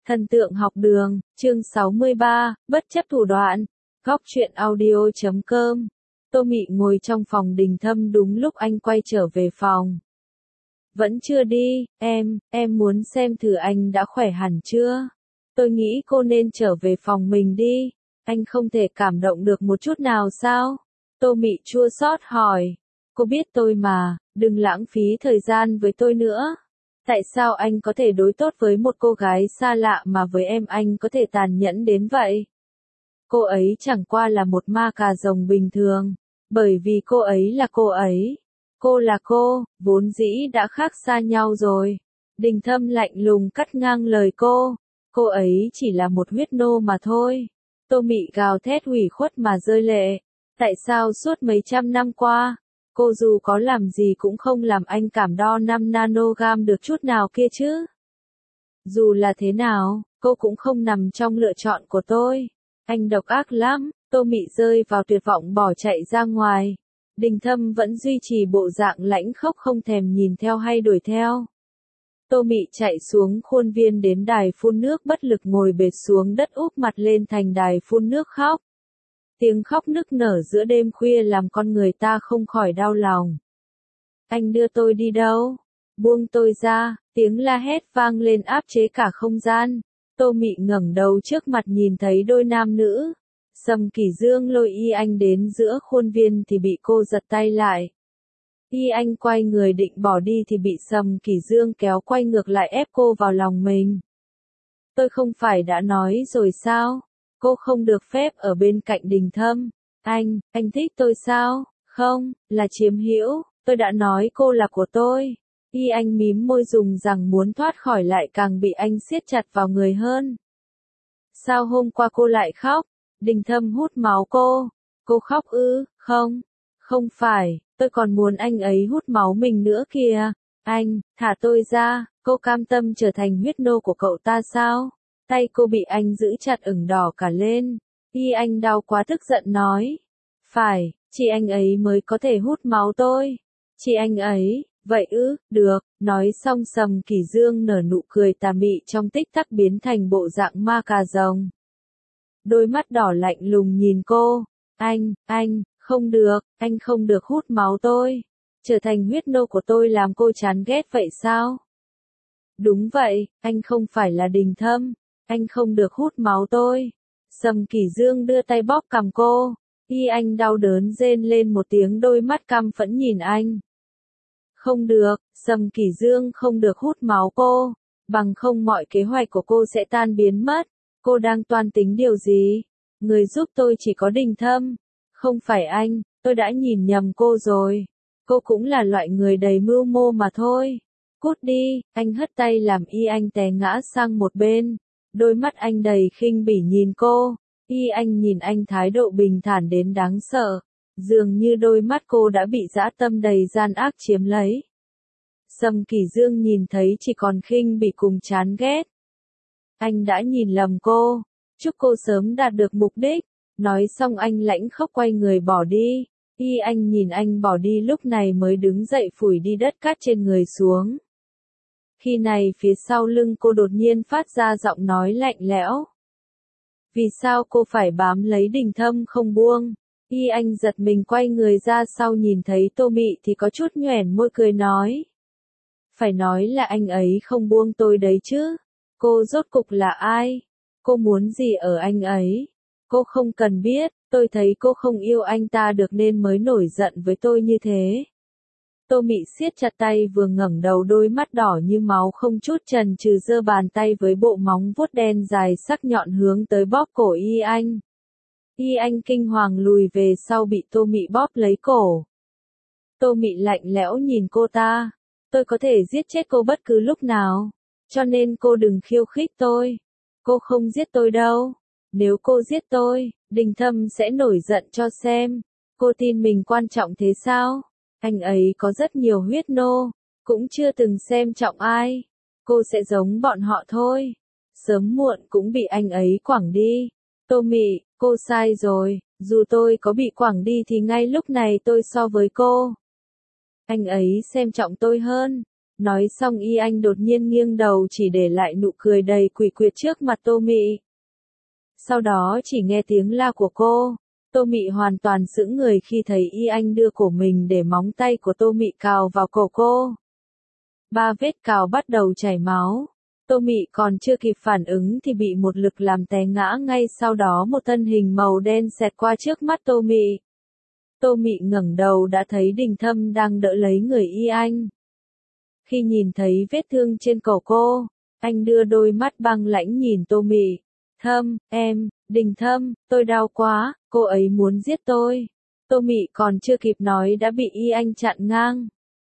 Thần tượng học đường, chương 63, bất chấp thủ đoạn. Góc truyện audio.com. Tô Mị ngồi trong phòng Đình Thâm đúng lúc anh quay trở về phòng. Vẫn chưa đi, em muốn xem thử anh đã khỏe hẳn chưa? Tôi nghĩ cô nên trở về phòng mình đi. Anh không thể cảm động được một chút nào sao? Tô Mị chua xót hỏi. Cô biết tôi mà, đừng lãng phí thời gian với tôi nữa. Tại sao anh có thể đối tốt với một cô gái xa lạ mà với em anh có thể tàn nhẫn đến vậy? Cô ấy chẳng qua là một ma cà rồng bình thường, bởi vì cô ấy là cô ấy. Cô là cô, vốn dĩ đã khác xa nhau rồi. Đình Thâm lạnh lùng cắt ngang lời cô. Cô ấy chỉ là một huyết nô mà thôi. Tô Mị gào thét ủy khuất mà rơi lệ. Tại sao suốt mấy trăm năm qua, cô dù có làm gì cũng không làm anh cảm đo 5 nanogam được chút nào kia chứ? Dù là thế nào, cô cũng không nằm trong lựa chọn của tôi. Anh độc ác lắm. Tô Mị rơi vào tuyệt vọng bỏ chạy ra ngoài. Đình Thâm vẫn duy trì bộ dạng lãnh khốc không thèm nhìn theo hay đuổi theo. Tô Mị chạy xuống khuôn viên đến đài phun nước bất lực ngồi bệt xuống đất úp mặt lên thành đài phun nước khóc. Tiếng khóc nức nở giữa đêm khuya làm con người ta không khỏi đau lòng. Anh đưa tôi đi đâu? Buông tôi ra, tiếng la hét vang lên áp chế cả không gian. Tô Mị ngẩng đầu trước mặt nhìn thấy đôi nam nữ. Sầm Kỷ Dương lôi Y Anh đến giữa khuôn viên thì bị cô giật tay lại. Y Anh quay người định bỏ đi thì bị Sầm Kỷ Dương kéo quay ngược lại ép cô vào lòng mình. Tôi không phải đã nói rồi sao? Cô không được phép ở bên cạnh Đình Thâm. Anh thích tôi sao? Không, là chiếm hữu, tôi đã nói cô là của tôi. Y Anh mím môi dùng rằng muốn thoát khỏi lại càng bị anh siết chặt vào người hơn. Sao hôm qua cô lại khóc? Đình Thâm hút máu cô. Cô khóc ư? Không phải, tôi còn muốn anh ấy hút máu mình nữa kìa. Anh, thả tôi ra, cô cam tâm trở thành huyết nô của cậu ta sao? Tay cô bị anh giữ chặt ửng đỏ cả lên. Y Anh đau quá tức giận nói. Phải, chị anh ấy mới có thể hút máu tôi. Chị anh ấy, vậy ư, được, nói xong Sầm Kỷ Dương nở nụ cười tà mị trong tích tắc biến thành bộ dạng ma cà rồng. Đôi mắt đỏ lạnh lùng nhìn cô. Anh, không được, anh không được hút máu tôi. Trở thành huyết nô của tôi làm cô chán ghét vậy sao? Đúng vậy, anh không phải là Đình Thâm. Anh không được hút máu tôi. Sầm Kỷ Dương đưa tay bóp cằm cô. Y Anh đau đớn rên lên một tiếng đôi mắt căm phẫn nhìn anh. Không được, Sầm Kỷ Dương không được hút máu cô. Bằng không mọi kế hoạch của cô sẽ tan biến mất. Cô đang toan tính điều gì? Người giúp tôi chỉ có Đình Thâm. Không phải anh, tôi đã nhìn nhầm cô rồi. Cô cũng là loại người đầy mưu mô mà thôi. Cút đi, anh hất tay làm Y Anh té ngã sang một bên. Đôi mắt anh đầy khinh bỉ nhìn cô. Y Anh nhìn anh thái độ bình thản đến đáng sợ. Dường như đôi mắt cô đã bị dã tâm đầy gian ác chiếm lấy. Sầm Kỷ Dương nhìn thấy chỉ còn khinh bỉ cùng chán ghét. Anh đã nhìn lầm cô. Chúc cô sớm đạt được mục đích. Nói xong anh lãnh khốc quay người bỏ đi. Y Anh nhìn anh bỏ đi lúc này mới đứng dậy phủi đi đất cát trên người xuống. Khi này phía sau lưng cô đột nhiên phát ra giọng nói lạnh lẽo. Vì sao cô phải bám lấy Đình Thâm không buông? Y Anh giật mình quay người ra sau nhìn thấy Tô Mị thì có chút nhoẻn môi cười nói. Phải nói là anh ấy không buông tôi đấy chứ. Cô rốt cục là ai? Cô muốn gì ở anh ấy? Cô không cần biết, tôi thấy cô không yêu anh ta được nên mới nổi giận với tôi như thế. Tô Mị siết chặt tay vừa ngẩng đầu đôi mắt đỏ như máu không chút chần chừ giơ bàn tay với bộ móng vuốt đen dài sắc nhọn hướng tới bóp cổ Y Anh. Y Anh kinh hoàng lùi về sau bị Tô Mị bóp lấy cổ. Tô Mị lạnh lẽo nhìn cô ta. Tôi có thể giết chết cô bất cứ lúc nào. Cho nên cô đừng khiêu khích tôi. Cô không giết tôi đâu. Nếu cô giết tôi, Đình Thâm sẽ nổi giận cho xem. Cô tin mình quan trọng thế sao? Anh ấy có rất nhiều huyết nô, cũng chưa từng xem trọng ai. Cô sẽ giống bọn họ thôi. Sớm muộn cũng bị anh ấy quẳng đi. Tô Mị, cô sai rồi. Dù tôi có bị quẳng đi thì ngay lúc này tôi so với cô. Anh ấy xem trọng tôi hơn. Nói xong Y Anh đột nhiên nghiêng đầu chỉ để lại nụ cười đầy quỷ quyệt trước mặt Tô Mị. Sau đó chỉ nghe tiếng la của cô. Tô Mị hoàn toàn sững người khi thấy Y Anh đưa cổ mình để móng tay của Tô Mị cào vào cổ cô. 3 vết cào bắt đầu chảy máu. Tô Mị còn chưa kịp phản ứng thì bị một lực làm té ngã, ngay sau đó một thân hình màu đen xẹt qua trước mắt Tô Mị. Tô Mị ngẩng đầu đã thấy Đình Thâm đang đỡ lấy người Y Anh. Khi nhìn thấy vết thương trên cổ cô, anh đưa đôi mắt băng lãnh nhìn Tô Mị. Thâm, em, Đình Thâm, tôi đau quá, cô ấy muốn giết tôi. Tô Mị còn chưa kịp nói đã bị Y Anh chặn ngang.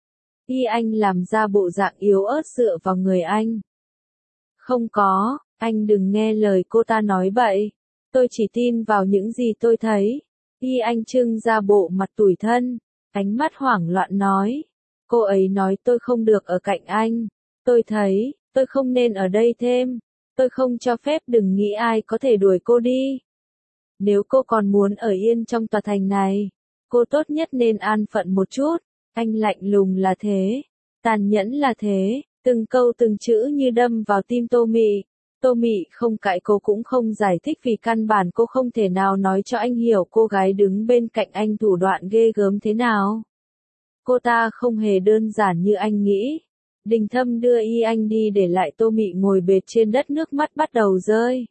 Y Anh làm ra bộ dạng yếu ớt dựa vào người anh. Không có, anh đừng nghe lời cô ta nói bậy. Tôi chỉ tin vào những gì tôi thấy. Y Anh trưng ra bộ mặt tủi thân, ánh mắt hoảng loạn nói. Cô ấy nói tôi không được ở cạnh anh. Tôi thấy, tôi không nên ở đây thêm. Tôi không cho phép, đừng nghĩ ai có thể đuổi cô đi. Nếu cô còn muốn ở yên trong tòa thành này, cô tốt nhất nên an phận một chút. Anh lạnh lùng là thế, tàn nhẫn là thế, từng câu từng chữ như đâm vào tim Tô Mị. Tô Mị không cãi cô cũng không giải thích vì căn bản cô không thể nào nói cho anh hiểu cô gái đứng bên cạnh anh thủ đoạn ghê gớm thế nào. Cô ta không hề đơn giản như anh nghĩ. Đình Thâm đưa Y Anh đi để lại Tô Mị ngồi bệt trên đất, nước mắt bắt đầu rơi.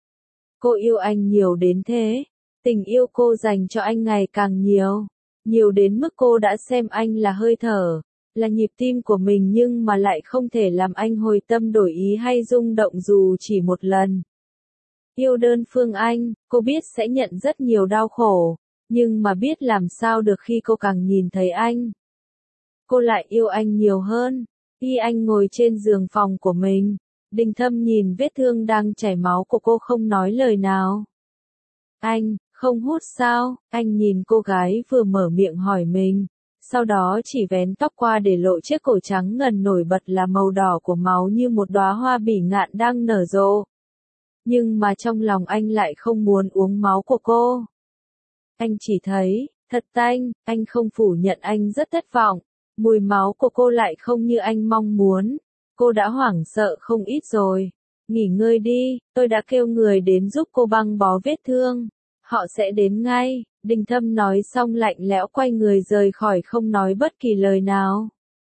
Cô yêu anh nhiều đến thế, tình yêu cô dành cho anh ngày càng nhiều. Nhiều đến mức cô đã xem anh là hơi thở, là nhịp tim của mình, nhưng mà lại không thể làm anh hồi tâm đổi ý hay rung động dù chỉ một lần. Yêu đơn phương anh, cô biết sẽ nhận rất nhiều đau khổ, nhưng mà biết làm sao được khi cô càng nhìn thấy anh. Cô lại yêu anh nhiều hơn. Y Anh ngồi trên giường phòng của mình. Đình Thâm nhìn vết thương đang chảy máu của cô không nói lời nào. Anh, không hút sao? Anh nhìn cô gái vừa mở miệng hỏi mình. Sau đó chỉ vén tóc qua để lộ chiếc cổ trắng ngần nổi bật là màu đỏ của máu như một đóa hoa bỉ ngạn đang nở rộ. Nhưng mà trong lòng anh lại không muốn uống máu của cô. Anh chỉ thấy, thật tanh, anh không phủ nhận anh rất thất vọng. Mùi máu của cô lại không như anh mong muốn. Cô đã hoảng sợ không ít rồi. Nghỉ ngơi đi, tôi đã kêu người đến giúp cô băng bó vết thương. Họ sẽ đến ngay. Đình Thâm nói xong lạnh lẽo quay người rời khỏi, không nói bất kỳ lời nào.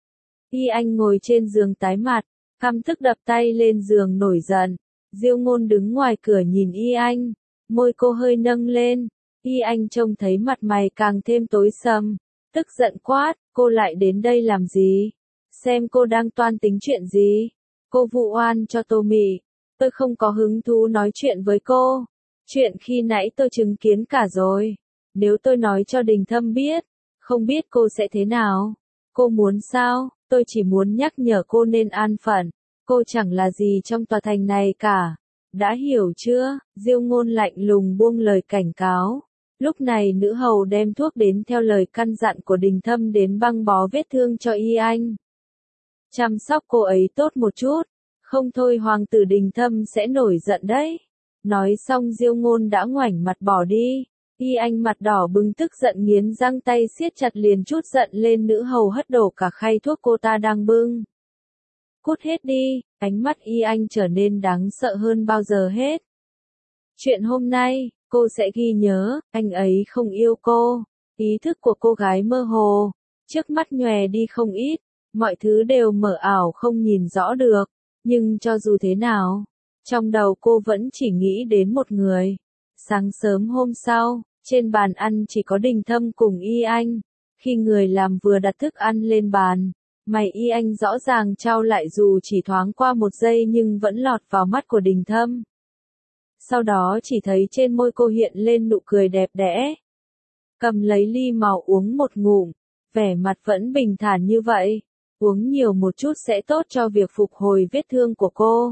Y Anh ngồi trên giường tái mặt, căm tức đập tay lên giường nổi giận. Diêu Ngôn đứng ngoài cửa nhìn Y Anh, môi cô hơi nâng lên. Y Anh trông thấy mặt mày càng thêm tối sầm, tức giận quát, cô lại đến đây làm gì? Xem cô đang toan tính chuyện gì? Cô vụ oan cho Tô Mị. Tôi không có hứng thú nói chuyện với cô. Chuyện khi nãy tôi chứng kiến cả rồi. Nếu tôi nói cho Đình Thâm biết, không biết cô sẽ thế nào? Cô muốn sao? Tôi chỉ muốn nhắc nhở cô nên an phận. Cô chẳng là gì trong tòa thành này cả. Đã hiểu chưa? Diêu Ngôn lạnh lùng buông lời cảnh cáo. Lúc này nữ hầu đem thuốc đến theo lời căn dặn của Đình Thâm đến băng bó vết thương cho Y Anh. Chăm sóc cô ấy tốt một chút. Không thôi hoàng tử Đình Thâm sẽ nổi giận đấy. Nói xong Diêu Ngôn đã ngoảnh mặt bỏ đi. Y Anh mặt đỏ bừng tức giận nghiến răng, tay siết chặt liền trút giận lên nữ hầu hất đổ cả khay thuốc cô ta đang bưng. Cút hết đi, ánh mắt Y Anh trở nên đáng sợ hơn bao giờ hết. Chuyện hôm nay, cô sẽ ghi nhớ, anh ấy không yêu cô. Ý thức của cô gái mơ hồ, trước mắt nhòe đi không ít, mọi thứ đều mờ ảo không nhìn rõ được. Nhưng cho dù thế nào, trong đầu cô vẫn chỉ nghĩ đến một người. Sáng sớm hôm sau, trên bàn ăn chỉ có Đình Thâm cùng Y Anh. Khi người làm vừa đặt thức ăn lên bàn, mày Y Anh rõ ràng chau lại dù chỉ thoáng qua một giây nhưng vẫn lọt vào mắt của Đình Thâm. Sau đó chỉ thấy trên môi cô hiện lên nụ cười đẹp đẽ. Cầm lấy ly màu uống một ngụm, vẻ mặt vẫn bình thản như vậy. Uống nhiều một chút sẽ tốt cho việc phục hồi vết thương của cô.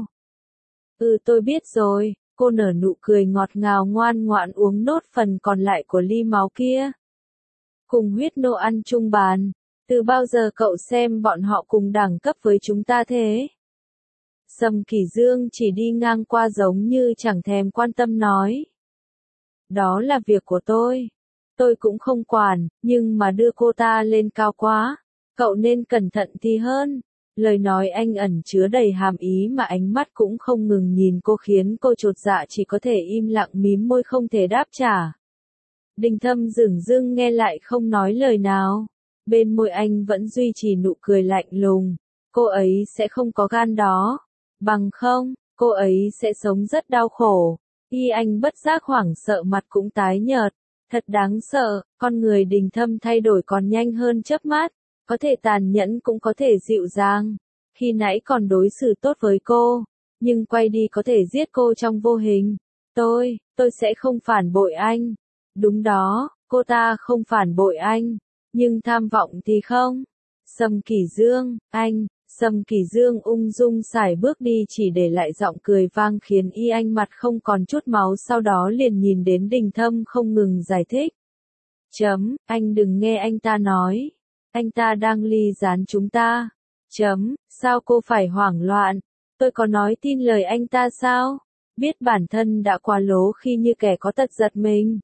Tôi biết rồi, cô nở nụ cười ngọt ngào ngoan ngoãn uống nốt phần còn lại của ly máu kia. Cùng huyết nô ăn chung bàn, từ bao giờ cậu xem bọn họ cùng đẳng cấp với chúng ta thế? Sầm Kỷ Dương chỉ đi ngang qua giống như chẳng thèm quan tâm nói. Đó là việc của tôi cũng không quản, nhưng mà đưa cô ta lên cao quá, cậu nên cẩn thận thì hơn. Lời nói anh ẩn chứa đầy hàm ý mà ánh mắt cũng không ngừng nhìn cô khiến cô chột dạ chỉ có thể im lặng mím môi không thể đáp trả. Đình Thâm dửng dưng nghe lại không nói lời nào. Bên môi anh vẫn duy trì nụ cười lạnh lùng. Cô ấy sẽ không có gan đó. Bằng không, cô ấy sẽ sống rất đau khổ. Anh bất giác hoảng sợ mặt cũng tái nhợt. Thật đáng sợ, con người Đình Thâm thay đổi còn nhanh hơn chớp mắt. Có thể tàn nhẫn cũng có thể dịu dàng. Khi nãy còn đối xử tốt với cô, nhưng quay đi có thể giết cô trong vô hình. Tôi sẽ không phản bội anh. Đúng đó, cô ta không phản bội anh. Nhưng tham vọng thì không. Sầm Kỷ Dương, Sầm Kỷ Dương ung dung sải bước đi chỉ để lại giọng cười vang khiến anh mặt không còn chút máu sau đó liền nhìn đến Đình Thâm không ngừng giải thích. Anh đừng nghe anh ta nói. Anh ta đang ly gián chúng ta. Sao cô phải hoảng loạn? Tôi có nói tin lời anh ta sao? Biết bản thân đã quá lố khi như kẻ có tật giật mình.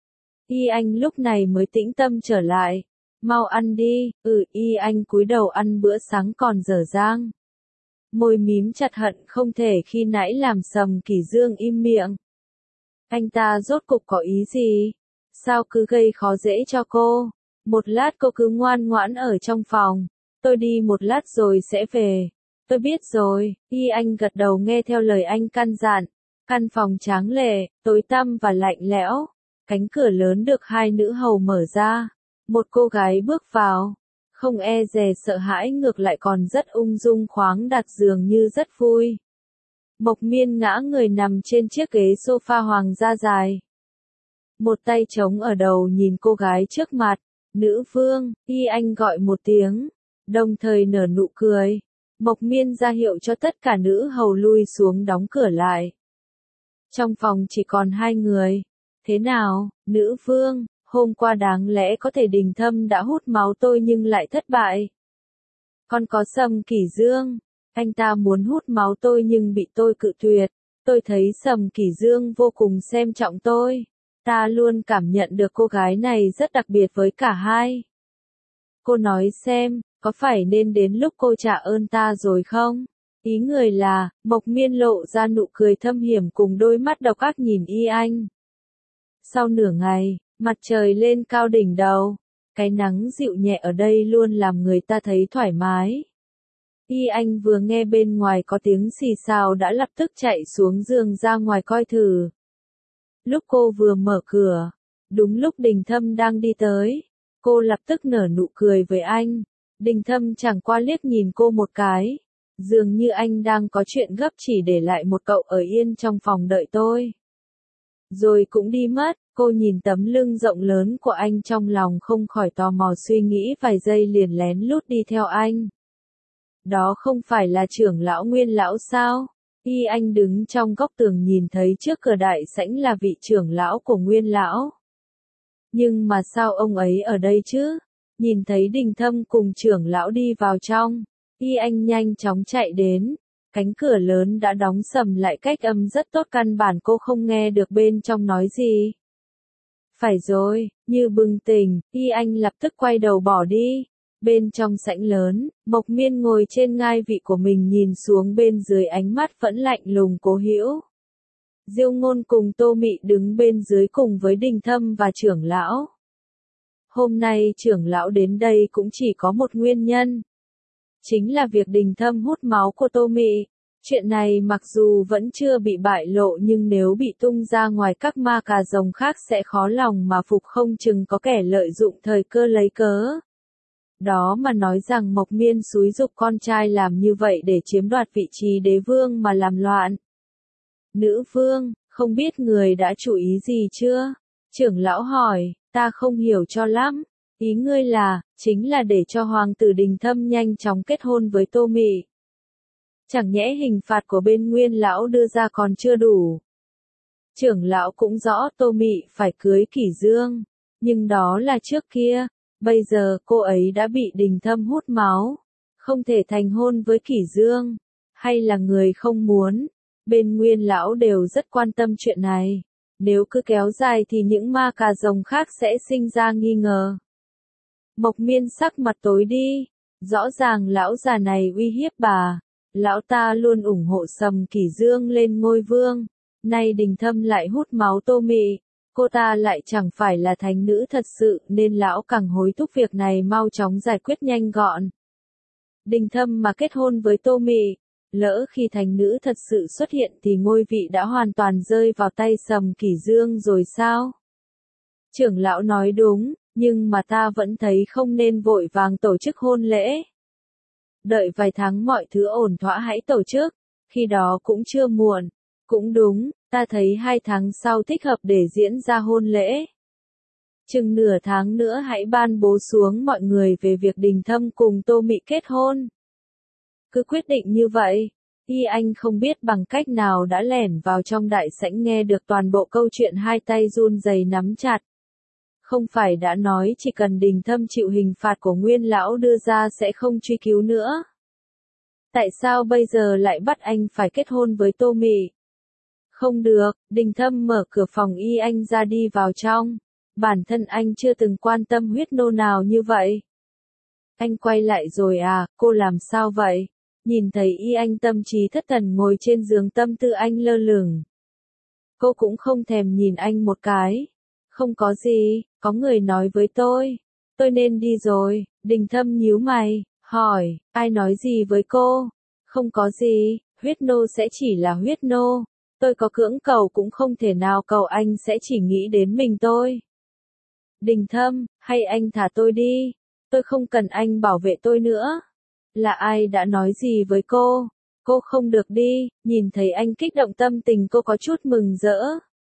Anh lúc này mới tĩnh tâm trở lại. Mau ăn đi, anh cúi đầu ăn bữa sáng còn dở dang. Môi mím chặt hận không thể khi nãy làm Sầm Kỷ Dương im miệng. Anh ta rốt cục có ý gì? Sao cứ gây khó dễ cho cô? Một lát cô cứ ngoan ngoãn ở trong phòng. Tôi đi một lát rồi sẽ về. Tôi biết rồi, anh gật đầu nghe theo lời anh căn dặn. Căn phòng tráng lệ, tối tăm và lạnh lẽo. Cánh cửa lớn được hai nữ hầu mở ra. Một cô gái bước vào. Không e dè sợ hãi ngược lại còn rất ung dung khoáng đạt dường như rất vui. Mộc Miên ngã người nằm trên chiếc ghế sofa hoàng gia dài. Một tay trống ở đầu nhìn cô gái trước mặt. Nữ vương, anh gọi một tiếng. Đồng thời nở nụ cười. Mộc Miên ra hiệu cho tất cả nữ hầu lui xuống đóng cửa lại. Trong phòng chỉ còn hai người. Thế nào, nữ vương, hôm qua đáng lẽ có thể Đình Thâm đã hút máu tôi nhưng lại thất bại. Còn có Sầm Kỷ Dương, anh ta muốn hút máu tôi nhưng bị tôi cự tuyệt. Tôi thấy Sầm Kỷ Dương vô cùng xem trọng tôi. Ta luôn cảm nhận được cô gái này rất đặc biệt với cả hai. Cô nói xem, có phải nên đến lúc cô trả ơn ta rồi không? Ý người là, Mộc Miên lộ ra nụ cười thâm hiểm cùng đôi mắt độc ác nhìn anh. Sau nửa ngày, mặt trời lên cao đỉnh đầu. Cái nắng dịu nhẹ ở đây luôn làm người ta thấy thoải mái. Anh vừa nghe bên ngoài có tiếng xì xào đã lập tức chạy xuống giường ra ngoài coi thử. Lúc cô vừa mở cửa, đúng lúc Đình Thâm đang đi tới, cô lập tức nở nụ cười với anh. Đình Thâm chẳng qua liếc nhìn cô một cái, dường như anh đang có chuyện gấp chỉ để lại một cậu ở yên trong phòng đợi tôi. Rồi cũng đi mất, cô nhìn tấm lưng rộng lớn của anh trong lòng không khỏi tò mò suy nghĩ vài giây liền lén lút đi theo anh. Đó không phải là trưởng lão Nguyên lão sao? Anh đứng trong góc tường nhìn thấy trước cửa đại sảnh là vị trưởng lão của Nguyên lão. Nhưng mà sao ông ấy ở đây chứ? Nhìn thấy Đình Thâm cùng trưởng lão đi vào trong, anh nhanh chóng chạy đến. Cánh cửa lớn đã đóng sầm lại cách âm rất tốt căn bản cô không nghe được bên trong nói gì. Phải rồi, như bừng tỉnh, anh lập tức quay đầu bỏ đi. Bên trong sảnh lớn, Mộc Miên ngồi trên ngai vị của mình nhìn xuống bên dưới ánh mắt vẫn lạnh lùng cố hữu. Diêu Ngôn cùng Tô Mị đứng bên dưới cùng với Đình Thâm và trưởng lão. Hôm nay trưởng lão đến đây cũng chỉ có một nguyên nhân. Chính là việc Đình Thâm hút máu của Tô Mị. Chuyện này mặc dù vẫn chưa bị bại lộ nhưng nếu bị tung ra ngoài các ma cà rồng khác sẽ khó lòng mà phục, không chừng có kẻ lợi dụng thời cơ lấy cớ. Đó mà nói rằng Mộc Miên xúi giục con trai làm như vậy để chiếm đoạt vị trí đế vương mà làm loạn. Nữ vương, không biết người đã chú ý gì chưa? Trưởng lão hỏi, ta không hiểu cho lắm. Ý ngươi là, chính là để cho hoàng tử Đình Thâm nhanh chóng kết hôn với Tô Mị. Chẳng nhẽ hình phạt của bên Nguyên lão đưa ra còn chưa đủ. Trưởng lão cũng rõ Tô Mị phải cưới Kỷ Dương. Nhưng đó là trước kia. Bây giờ cô ấy đã bị Đình Thâm hút máu. Không thể thành hôn với Kỷ Dương. Hay là người không muốn. Bên Nguyên lão đều rất quan tâm chuyện này. Nếu cứ kéo dài thì những ma cà rồng khác sẽ sinh ra nghi ngờ. Mộc Miên sắc mặt tối đi. Rõ ràng lão già này uy hiếp bà. Lão ta luôn ủng hộ Sầm Kỷ Dương lên ngôi vương. Nay Đình Thâm lại hút máu Tô Mị. Cô ta lại chẳng phải là thánh nữ thật sự nên lão càng hối thúc việc này mau chóng giải quyết nhanh gọn. Đình Thâm mà kết hôn với Tô Mị, lỡ khi thánh nữ thật sự xuất hiện thì ngôi vị đã hoàn toàn rơi vào tay Sầm Kỷ Dương rồi sao? Trưởng lão nói đúng, nhưng mà ta vẫn thấy không nên vội vàng tổ chức hôn lễ. Đợi vài tháng mọi thứ ổn thỏa hãy tổ chức, khi đó cũng chưa muộn. Cũng đúng, ta thấy 2 tháng sau thích hợp để diễn ra hôn lễ. Chừng nửa tháng nữa hãy ban bố xuống mọi người về việc Đình Thâm cùng Tô Mị kết hôn. Cứ quyết định như vậy, Y Anh không biết bằng cách nào đã lẻn vào trong đại sảnh nghe được toàn bộ câu chuyện, hai tay run rẩy nắm chặt. Không phải đã nói chỉ cần Đình Thâm chịu hình phạt của Nguyên lão đưa ra sẽ không truy cứu nữa. Tại sao bây giờ lại bắt anh phải kết hôn với Tô Mị? Không được, Đình Thâm mở cửa phòng Y Anh ra đi vào trong. Bản thân anh chưa từng quan tâm huyết nô nào như vậy. Anh quay lại rồi à, cô làm sao vậy? Nhìn thấy Y Anh tâm trí thất thần ngồi trên giường, tâm tư anh lơ lửng. Cô cũng không thèm nhìn anh một cái. Không có gì, có người nói với tôi nên đi rồi. Đình Thâm nhíu mày, hỏi, ai nói gì với cô? Không có gì, huyết nô sẽ chỉ là huyết nô. Tôi có cưỡng cầu cũng không thể nào cầu anh sẽ chỉ nghĩ đến mình tôi. Đình Thâm, hay anh thả tôi đi. Tôi không cần anh bảo vệ tôi nữa. Là ai đã nói gì với cô? Cô không được đi. Nhìn thấy anh kích động tâm tình cô có chút mừng rỡ.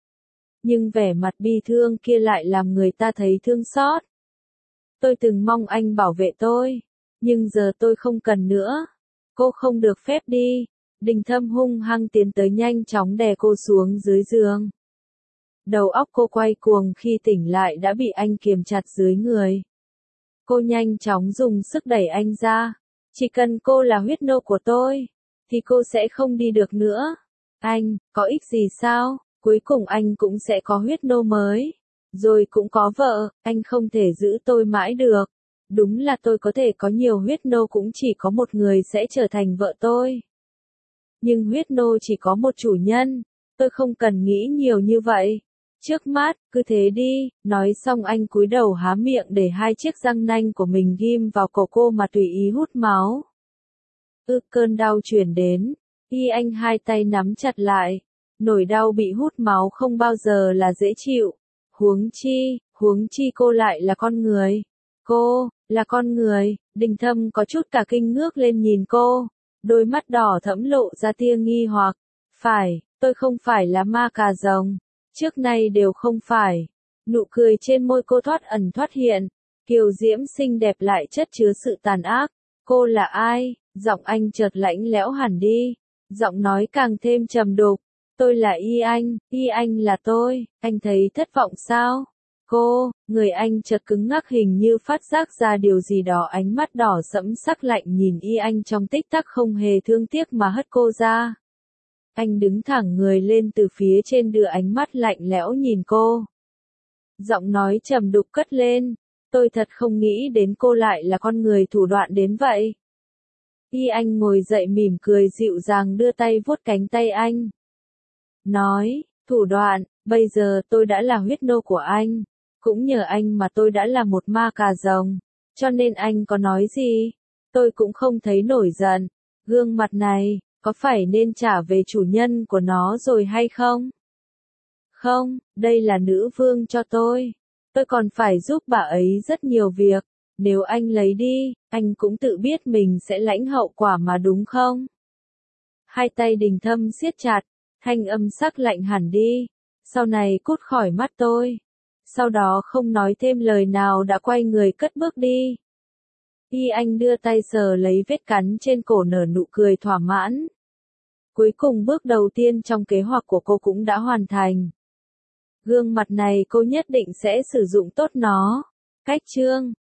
Nhưng vẻ mặt bi thương kia lại làm người ta thấy thương xót. Tôi từng mong anh bảo vệ tôi. Nhưng giờ tôi không cần nữa. Cô không được phép đi. Đình Thâm hung hăng tiến tới nhanh chóng đè cô xuống dưới giường. Đầu óc cô quay cuồng khi tỉnh lại đã bị anh kiềm chặt dưới người. Cô nhanh chóng dùng sức đẩy anh ra. Chỉ cần cô là huyết nô của tôi, thì cô sẽ không đi được nữa. Anh, có ích gì sao? Cuối cùng anh cũng sẽ có huyết nô mới. Rồi cũng có vợ, anh không thể giữ tôi mãi được. Đúng là tôi có thể có nhiều huyết nô cũng chỉ có một người sẽ trở thành vợ tôi. Nhưng huyết nô chỉ có một chủ nhân, tôi không cần nghĩ nhiều như vậy. Trước mắt, cứ thế đi, nói xong anh cúi đầu há miệng để hai chiếc răng nanh của mình ghim vào cổ cô mà tùy ý hút máu. Cơn đau truyền đến, Y Anh hai tay nắm chặt lại, nỗi đau bị hút máu không bao giờ là dễ chịu. Huống chi cô lại là con người. Cô, là con người. Đình Thâm có chút cả kinh ngước lên nhìn cô, đôi mắt đỏ thẫm lộ ra tia nghi hoặc. Phải, tôi không phải là ma cà rồng. Trước nay đều không phải. Nụ cười trên môi cô thoát ẩn thoát hiện, kiều diễm xinh đẹp lại chất chứa sự tàn ác. Cô là ai? Giọng anh chợt lạnh lẽo hẳn đi. Giọng nói càng thêm trầm đục. Tôi là Y Anh là tôi. Anh thấy thất vọng sao? Cô, người anh chợt cứng ngắc hình như phát giác ra điều gì đó, ánh mắt đỏ sẫm sắc lạnh nhìn Y Anh trong tích tắc không hề thương tiếc mà hất cô ra. Anh đứng thẳng người lên từ phía trên đưa ánh mắt lạnh lẽo nhìn cô. Giọng nói trầm đục cất lên. Tôi thật không nghĩ đến cô lại là con người thủ đoạn đến vậy. Y Anh ngồi dậy mỉm cười dịu dàng đưa tay vuốt cánh tay anh. Nói, thủ đoạn, bây giờ tôi đã là huyết nô của anh. Cũng nhờ anh mà tôi đã là một ma cà rồng. Cho nên anh có nói gì, tôi cũng không thấy nổi giận. Gương mặt này, có phải nên trả về chủ nhân của nó rồi hay không? Không, đây là nữ vương cho tôi. Tôi còn phải giúp bà ấy rất nhiều việc. Nếu anh lấy đi, anh cũng tự biết mình sẽ lãnh hậu quả mà đúng không? Hai tay Đình Thâm siết chặt, thanh âm sắc lạnh hẳn đi. Sau này cút khỏi mắt tôi. Sau đó không nói thêm lời nào đã quay người cất bước đi. Y Anh đưa tay sờ lấy vết cắn trên cổ nở nụ cười thỏa mãn. Cuối cùng bước đầu tiên trong kế hoạch của cô cũng đã hoàn thành. Gương mặt này cô nhất định sẽ sử dụng tốt nó. Cách chương